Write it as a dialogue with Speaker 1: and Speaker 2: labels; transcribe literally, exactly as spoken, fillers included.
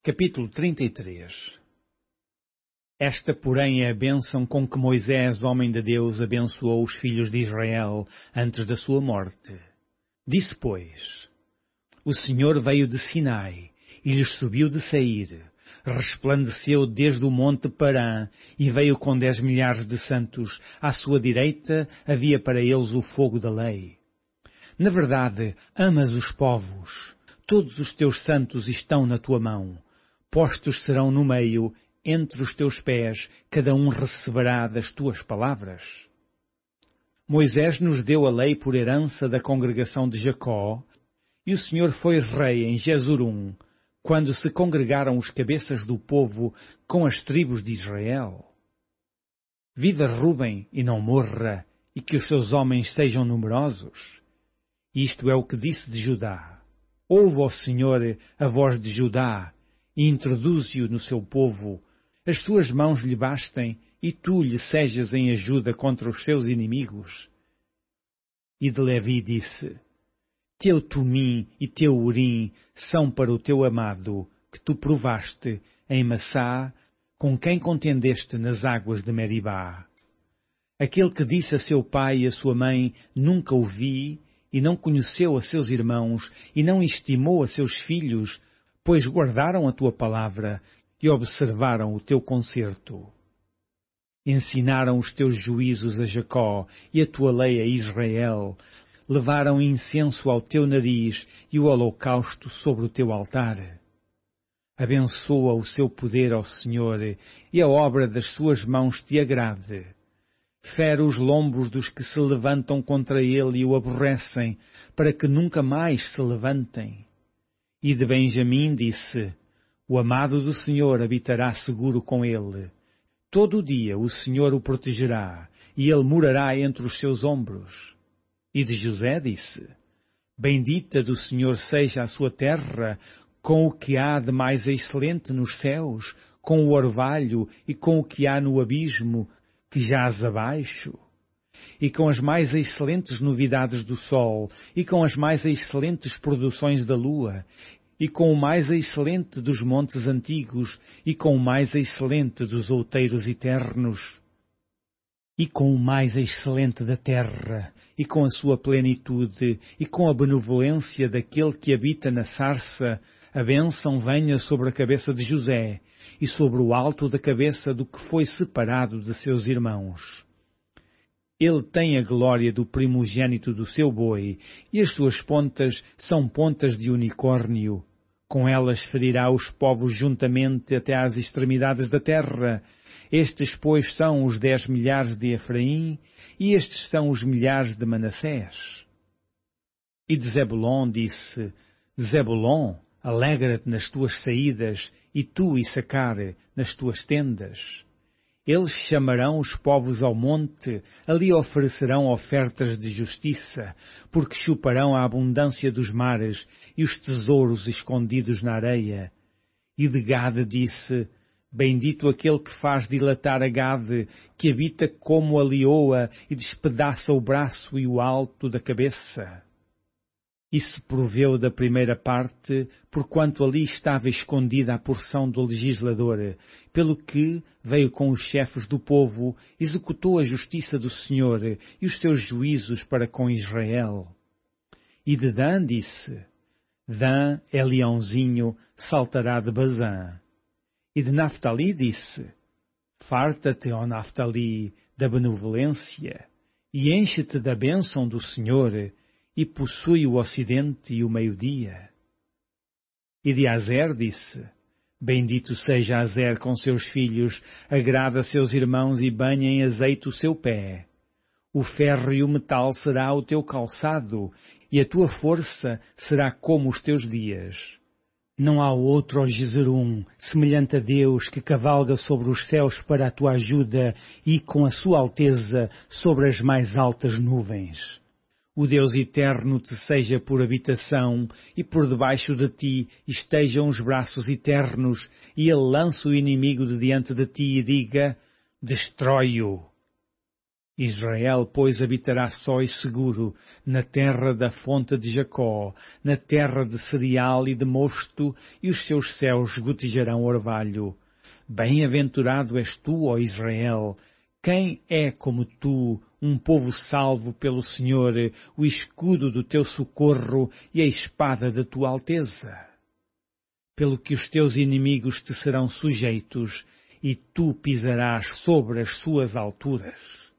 Speaker 1: Capítulo trinta e três. Esta, porém, é a bênção com que Moisés, homem de Deus, abençoou os filhos de Israel antes da sua morte. Disse, pois, o Senhor veio de Sinai e lhes subiu de Seir, resplandeceu desde o monte Parã e veio com dez milhares de santos. À sua direita havia para eles o fogo da lei. Na verdade, amas os povos. Todos os teus santos estão na tua mão. Postos serão no meio, entre os teus pés, cada um receberá das tuas palavras. Moisés nos deu a lei por herança da congregação de Jacó, e o Senhor foi rei em Jesurum, quando se congregaram os cabeças do povo com as tribos de Israel. Viva Rúben e não morra, e que os seus homens sejam numerosos. Isto é o que disse de Judá. Ouve, ó Senhor, a voz de Judá, e introduze-o no seu povo. As suas mãos lhe bastem, e tu lhe sejas em ajuda contra os seus inimigos. E de Levi disse, Teu Tumim e teu Urim são para o teu amado, que tu provaste em Massá, com quem contendeste nas águas de Meribá. Aquele que disse a seu pai e a sua mãe, nunca o vi, e não conheceu a seus irmãos, e não estimou a seus filhos, pois guardaram a tua palavra e observaram o teu concerto. Ensinaram os teus juízos a Jacó e a tua lei a Israel, levaram incenso ao teu nariz e o holocausto sobre o teu altar. Abençoa o seu poder, ó Senhor, e a obra das suas mãos te agrade. Fere os lombos dos que se levantam contra ele e o aborrecem, para que nunca mais se levantem. E de Benjamim disse, o amado do Senhor habitará seguro com ele. Todo o dia o Senhor o protegerá, e ele morará entre os seus ombros. E de José disse, bendita do Senhor seja a sua terra, com o que há de mais excelente nos céus, com o orvalho e com o que há no abismo, que jaz abaixo, e com as mais excelentes novidades do sol, e com as mais excelentes produções da lua, e com o mais excelente dos montes antigos, e com o mais excelente dos outeiros eternos, e com o mais excelente da terra, e com a sua plenitude, e com a benevolência daquele que habita na sarça, a bênção venha sobre a cabeça de José, e sobre o alto da cabeça do que foi separado de seus irmãos. Ele tem a glória do primogênito do seu boi, e as suas pontas são pontas de unicórnio. Com elas ferirá os povos juntamente até às extremidades da terra. Estes, pois, são os dez milhares de Efraim, e estes são os milhares de Manassés. E de Zebulon disse, Zebulon, alegra-te nas tuas saídas, e tu, Issacar, nas tuas tendas. Eles chamarão os povos ao monte, ali oferecerão ofertas de justiça, porque chuparão a abundância dos mares e os tesouros escondidos na areia. E de Gade disse, bendito aquele que faz dilatar a Gade, que habita como a leoa e despedaça o braço e o alto da cabeça. E se proveu da primeira parte, porquanto ali estava escondida a porção do legislador, pelo que veio com os chefes do povo, executou a justiça do Senhor e os seus juízos para com Israel. E de Dan disse, Dan é leãozinho, saltará de Bazã. E de Naftali disse, farta-te, ó Naftali, da benevolência, e enche-te da bênção do Senhor, e possui o ocidente e o meio-dia. E de Azer disse, bendito seja Azer com seus filhos, agrada seus irmãos e banha em azeite o seu pé. O ferro e o metal será o teu calçado, e a tua força será como os teus dias. Não há outro, ó Jesurum, semelhante a Deus, que cavalga sobre os céus para a tua ajuda e com a sua alteza sobre as mais altas nuvens. O Deus eterno te seja por habitação, e por debaixo de ti estejam os braços eternos, e ele lança o inimigo de diante de ti e diga, destrói-o. Israel, pois, habitará só e seguro na terra da fonte de Jacó, na terra de cereal e de mosto, e os seus céus gotejarão orvalho. Bem-aventurado és tu, ó Israel! Quem é como tu, um povo salvo pelo Senhor, o escudo do teu socorro e a espada da tua alteza? Pelo que os teus inimigos te serão sujeitos, e tu pisarás sobre as suas alturas.